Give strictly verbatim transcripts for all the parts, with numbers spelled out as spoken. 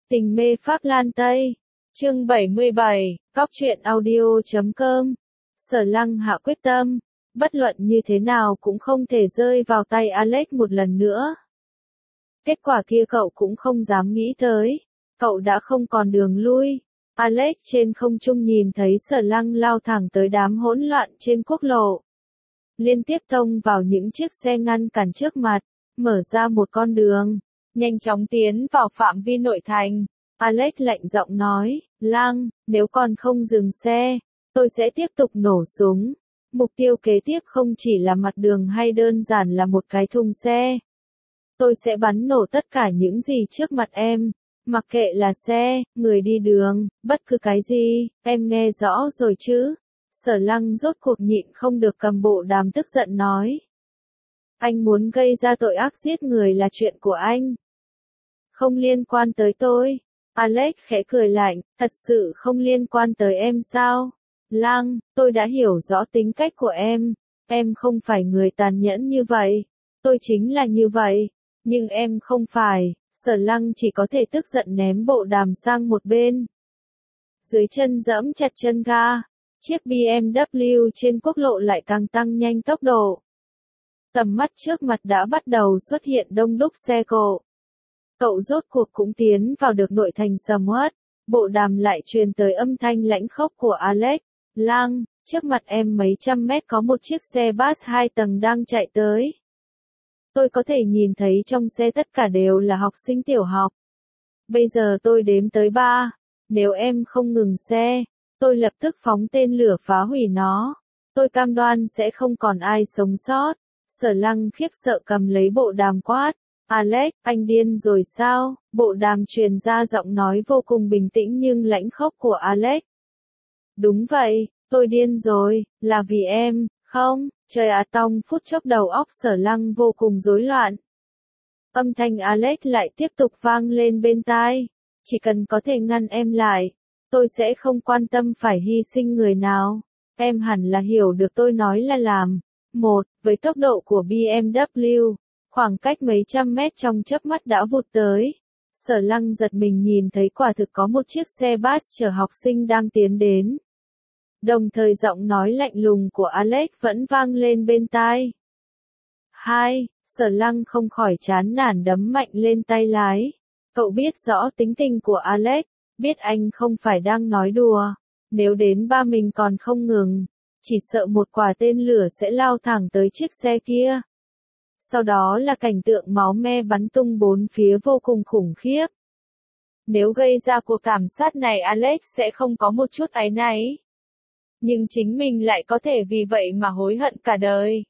Tình mê Pháp Lan Tây. Chương bảy mươi bảy, Cóc truyện audio chấm com. Sở Lăng hạ quyết tâm, bất luận như thế nào cũng không thể rơi vào tay Alex một lần nữa. Kết quả kia cậu cũng không dám nghĩ tới, cậu đã không còn đường lui. Alex trên không trung nhìn thấy Sở Lăng lao thẳng tới đám hỗn loạn trên quốc lộ. Liên tiếp tông vào những chiếc xe ngăn cản trước mặt, mở ra một con đường, nhanh chóng tiến vào phạm vi nội thành. Alex lạnh giọng nói, Lăng, nếu còn không dừng xe, tôi sẽ tiếp tục nổ súng. Mục tiêu kế tiếp không chỉ là mặt đường hay đơn giản là một cái thùng xe. Tôi sẽ bắn nổ tất cả những gì trước mặt em, mặc kệ là xe, người đi đường, bất cứ cái gì, em nghe rõ rồi chứ? Sở Lăng rốt cuộc nhịn không được cầm bộ đàm tức giận nói. Anh muốn gây ra tội ác giết người là chuyện của anh. Không liên quan tới tôi. Alex khẽ cười lạnh, thật sự không liên quan tới em sao? Lăng, tôi đã hiểu rõ tính cách của em. Em không phải người tàn nhẫn như vậy. Tôi chính là như vậy. Nhưng em không phải. Sở Lăng chỉ có thể tức giận ném bộ đàm sang một bên. Dưới chân giẫm chặt chân ga. Chiếc bê em vê trên quốc lộ lại càng tăng nhanh tốc độ. Tầm mắt trước mặt đã bắt đầu xuất hiện đông đúc xe cộ. Cậu rốt cuộc cũng tiến vào được nội thành sầm uất. Bộ đàm lại truyền tới âm thanh lãnh khốc của Alex. Lăng, trước mặt em mấy trăm mét có một chiếc xe bus hai tầng đang chạy tới. Tôi có thể nhìn thấy trong xe tất cả đều là học sinh tiểu học. Bây giờ tôi đếm tới ba. Nếu em không ngừng xe, tôi lập tức phóng tên lửa phá hủy nó. Tôi cam đoan sẽ không còn ai sống sót. Sở Lăng khiếp sợ cầm lấy bộ đàm quát. Alex, anh điên rồi sao? Bộ đàm truyền ra giọng nói vô cùng bình tĩnh nhưng lãnh khốc của Alex. Đúng vậy, tôi điên rồi, là vì em, không? Trời ạ tong phút chốc đầu óc Sở Lăng vô cùng rối loạn. Âm thanh Alex lại tiếp tục vang lên bên tai. Chỉ cần có thể ngăn em lại, tôi sẽ không quan tâm phải hy sinh người nào. Em hẳn là hiểu được tôi nói là làm. Một, với tốc độ của bê em vê, khoảng cách mấy trăm mét trong chớp mắt đã vụt tới. Sở Lăng giật mình nhìn thấy quả thực có một chiếc xe bus chở học sinh đang tiến đến. Đồng thời giọng nói lạnh lùng của Alex vẫn vang lên bên tai. Hai, Sở Lăng không khỏi chán nản đấm mạnh lên tay lái. Cậu biết rõ tính tình của Alex, biết anh không phải đang nói đùa. Nếu đến ba mình còn không ngừng, chỉ sợ một quả tên lửa sẽ lao thẳng tới chiếc xe kia. Sau đó là cảnh tượng máu me bắn tung bốn phía vô cùng khủng khiếp. Nếu gây ra cuộc thảm sát này Alex sẽ không có một chút áy náy. Nhưng chính mình lại có thể vì vậy mà hối hận cả đời.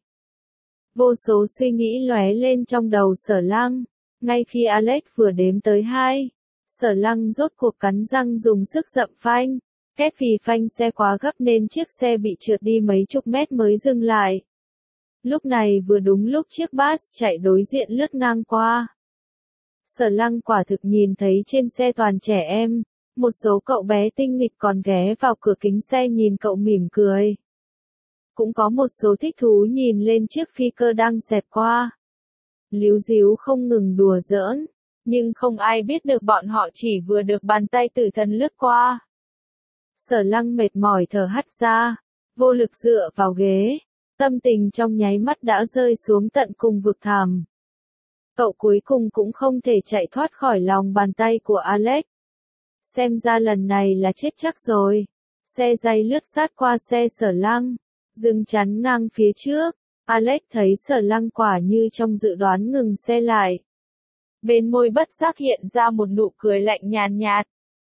Vô số suy nghĩ lóe lên trong đầu Sở Lăng. Ngay khi Alex vừa đếm tới hai, Sở Lăng rốt cuộc cắn răng dùng sức dậm phanh. Két vì phanh xe quá gấp nên chiếc xe bị trượt đi mấy chục mét mới dừng lại. Lúc này vừa đúng lúc chiếc bus chạy đối diện lướt ngang qua. Sở Lăng quả thực nhìn thấy trên xe toàn trẻ em, một số cậu bé tinh nghịch còn ghé vào cửa kính xe nhìn cậu mỉm cười. Cũng có một số thích thú nhìn lên chiếc phi cơ đang xẹt qua. Líu díu không ngừng đùa giỡn, nhưng không ai biết được bọn họ chỉ vừa được bàn tay tử thần lướt qua. Sở Lăng mệt mỏi thở hắt ra, vô lực dựa vào ghế. Tâm tình trong nháy mắt đã rơi xuống tận cùng vực thẳm. Cậu cuối cùng cũng không thể chạy thoát khỏi lòng bàn tay của Alex. Xem ra lần này là chết chắc rồi. Xe dây lướt sát qua xe Sở Lăng, dừng chắn ngang phía trước. Alex thấy Sở Lăng quả như trong dự đoán ngừng xe lại. Bên môi bất giác hiện ra một nụ cười lạnh nhàn nhạt.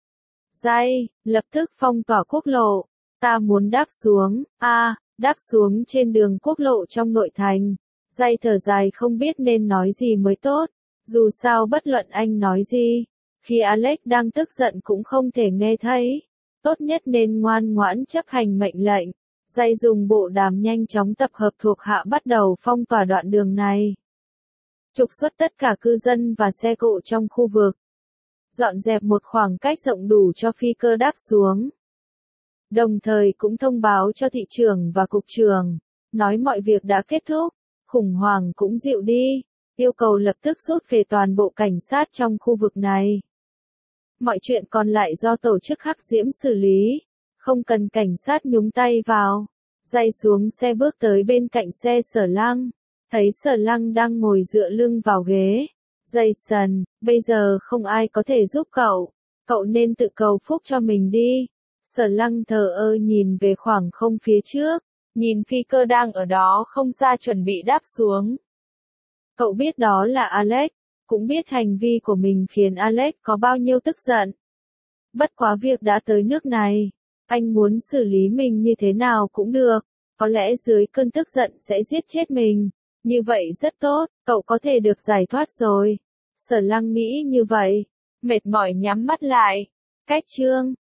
Dây, lập tức phong tỏa quốc lộ. Ta muốn đáp xuống, a à, đáp xuống trên đường quốc lộ trong nội thành. Dây thở dài không biết nên nói gì mới tốt. Dù sao bất luận anh nói gì, khi Alex đang tức giận cũng không thể nghe thấy. Tốt nhất nên ngoan ngoãn chấp hành mệnh lệnh. Dây dùng bộ đàm nhanh chóng tập hợp thuộc hạ bắt đầu phong tỏa đoạn đường này. Trục xuất tất cả cư dân và xe cộ trong khu vực. Dọn dẹp một khoảng cách rộng đủ cho phi cơ đáp xuống. Đồng thời cũng thông báo cho thị trưởng và cục trưởng, nói mọi việc đã kết thúc, khủng hoảng cũng dịu đi, yêu cầu lập tức rút về toàn bộ cảnh sát trong khu vực này. Mọi chuyện còn lại do tổ chức Hắc Diễm xử lý, không cần cảnh sát nhúng tay vào. Dây xuống xe bước tới bên cạnh xe Sở Lăng, thấy Sở Lăng đang ngồi dựa lưng vào ghế. Jason, bây giờ không ai có thể giúp cậu, cậu nên tự cầu phúc cho mình đi. Sở Lăng thờ ơ nhìn về khoảng không phía trước, nhìn phi cơ đang ở đó không xa chuẩn bị đáp xuống. Cậu biết đó là Alex, cũng biết hành vi của mình khiến Alex có bao nhiêu tức giận. Bất quá việc đã tới nước này, anh muốn xử lý mình như thế nào cũng được, có lẽ dưới cơn tức giận sẽ giết chết mình. Như vậy rất tốt, cậu có thể được giải thoát rồi. Sở Lăng nghĩ như vậy, mệt mỏi nhắm mắt lại. Cách chương